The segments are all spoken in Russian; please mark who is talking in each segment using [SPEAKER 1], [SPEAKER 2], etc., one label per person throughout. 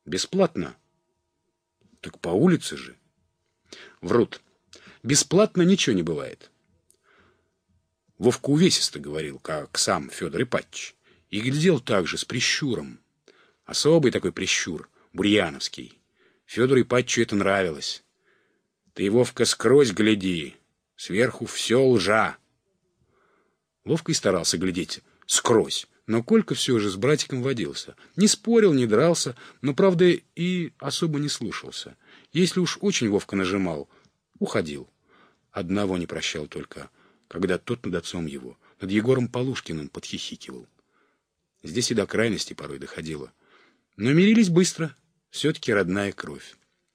[SPEAKER 1] Бесплатно. Так по улице же. Врут. Бесплатно ничего не бывает. Вовка увесисто говорил, как сам Федор Ипатьевич. И глядел так же, с прищуром. Особый такой прищур, бурьяновский. Федору Ипатьевичу это нравилось. Ты, Вовка, скрозь гляди. Сверху все лжа. Вовка и старался глядеть скрозь. Но Колька все же с братиком водился. Не спорил, не дрался, но, правда, и особо не слушался. Если уж очень Вовка нажимал, уходил. Одного не прощал только, когда тот над отцом его, над Егором Полушкиным, подхихикивал. Здесь и до крайности порой доходило. Но мирились быстро, все-таки родная кровь.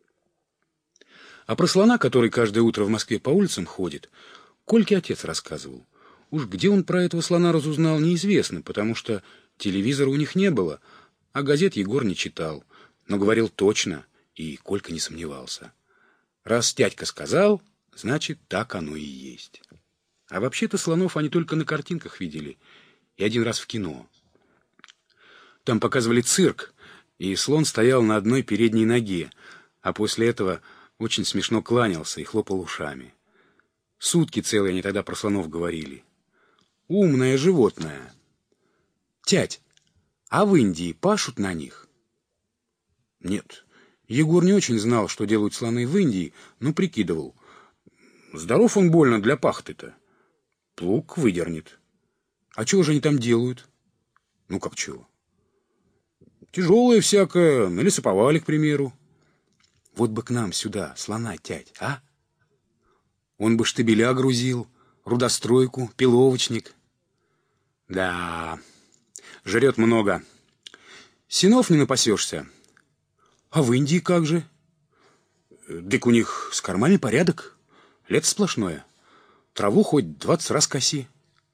[SPEAKER 1] А про слона, который каждое утро в Москве по улицам ходит, Кольке отец рассказывал. Уж где он про этого слона разузнал, неизвестно, потому что телевизора у них не было, а газет Егор не читал, но говорил точно, и Колька не сомневался. Раз дядька сказал, значит, так оно и есть. А вообще-то слонов они только на картинках видели, и один раз в кино. Там показывали цирк, и слон стоял на одной передней ноге, а после этого очень смешно кланялся и хлопал ушами. Сутки целые они тогда про слонов говорили. Умное животное. Тять, а в Индии пашут на них? Нет, Егор не очень знал, что делают слоны в Индии, но прикидывал. Здоров он больно для пахты-то. Плуг выдернет. А чего же они там делают? Ну как чего? Тяжелое всякое, на лесоповале, к примеру. Вот бы к нам сюда слона, тять, а? Он бы штабеля грузил, рудостройку, пиловочник. Да, жрет много. Сенов не напасешься. А в Индии как же? Дык у них с кормами порядок. Лето сплошное. Траву хоть 20 раз коси.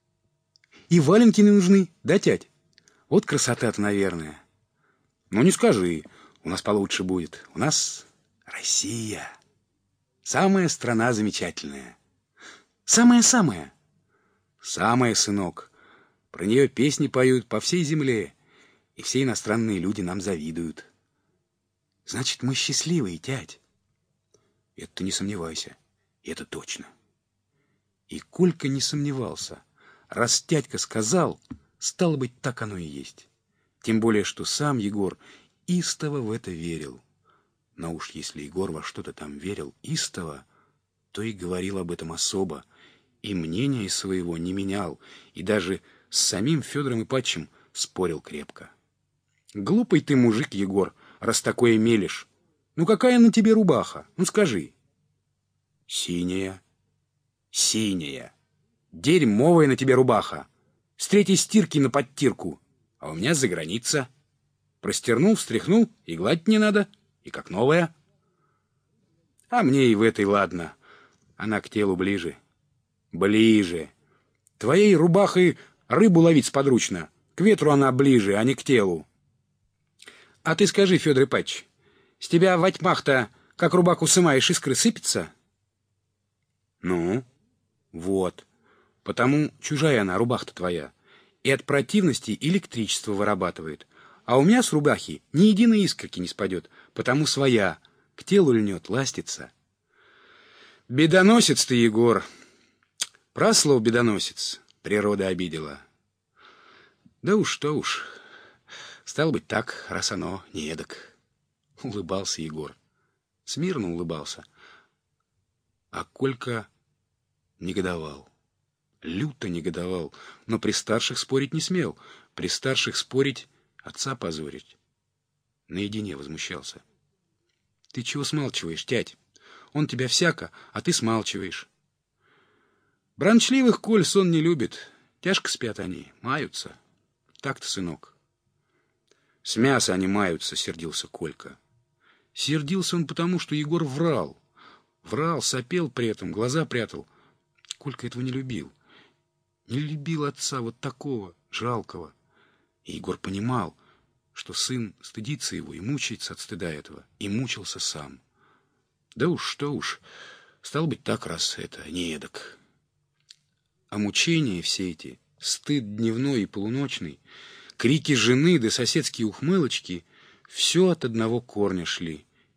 [SPEAKER 1] И валенки не нужны, да, тять? Вот красота-то, наверное. Ну, не скажи, у нас получше будет. У нас Россия. Самая страна замечательная. Самая-самая. Самая, сынок. Про нее песни поют по всей земле, и все иностранные люди нам завидуют. Значит, мы счастливые, тять. Это ты не сомневайся. Это точно. И Колька не сомневался. Раз дядька сказал, стало быть, так оно и есть. Тем более, что сам Егор истово в это верил. Но уж если Егор во что-то там верил истово, то и говорил об этом особо, и мнения своего не менял, и даже с самим Федором Ипатьевичем спорил крепко. Глупый ты мужик, Егор, раз такое мелешь. Ну какая на тебе рубаха? Ну скажи. Синяя. Синяя. Дерьмовая на тебе рубаха. С третьей стирки на подтирку. А у меня за граница. Простернул, встряхнул, и гладить не надо, и как новая. А мне и в этой ладно. Она к телу ближе. Ближе. Твоей рубахой рыбу ловить сподручно. К ветру она ближе, а не к телу. А ты скажи, Федор Ипатьевич, с тебя во тьмах-то, как рубаху сымаешь, искры сыпятся? Ну, вот. Потому чужая она, рубаха-то твоя. И от противности электричество вырабатывает. А у меня с рубахи ни единой искорки не спадет, потому своя. К телу льнет, ластится. Бедоносец ты, Егор. Праслов бедоносец. Природа обидела. Да уж, что уж. Стало быть так, раз оно не эдак. Улыбался Егор. Смирно улыбался. А Колька негодовал. Люто негодовал, но при старших спорить не смел. При старших спорить — отца позорить. Наедине возмущался. Ты чего смалчиваешь, тять? Он тебя всяко, а ты смалчиваешь. Бранчливых, Коль, сон не любит. Тяжко спят они, маются. Так-то, сынок. С мяса они маются, сердился Колька. Сердился он потому, что Егор врал. Врал, сопел при этом, глаза прятал. Колька этого не любил. Не любил отца вот такого, жалкого. И Егор понимал, что сын стыдится его и мучается от стыда этого. И мучился сам. Да уж, что уж. Стало быть так, раз это не эдак. А мучения все эти, стыд дневной и полуночный, крики жены да соседские ухмылочки, Все от одного корня шли.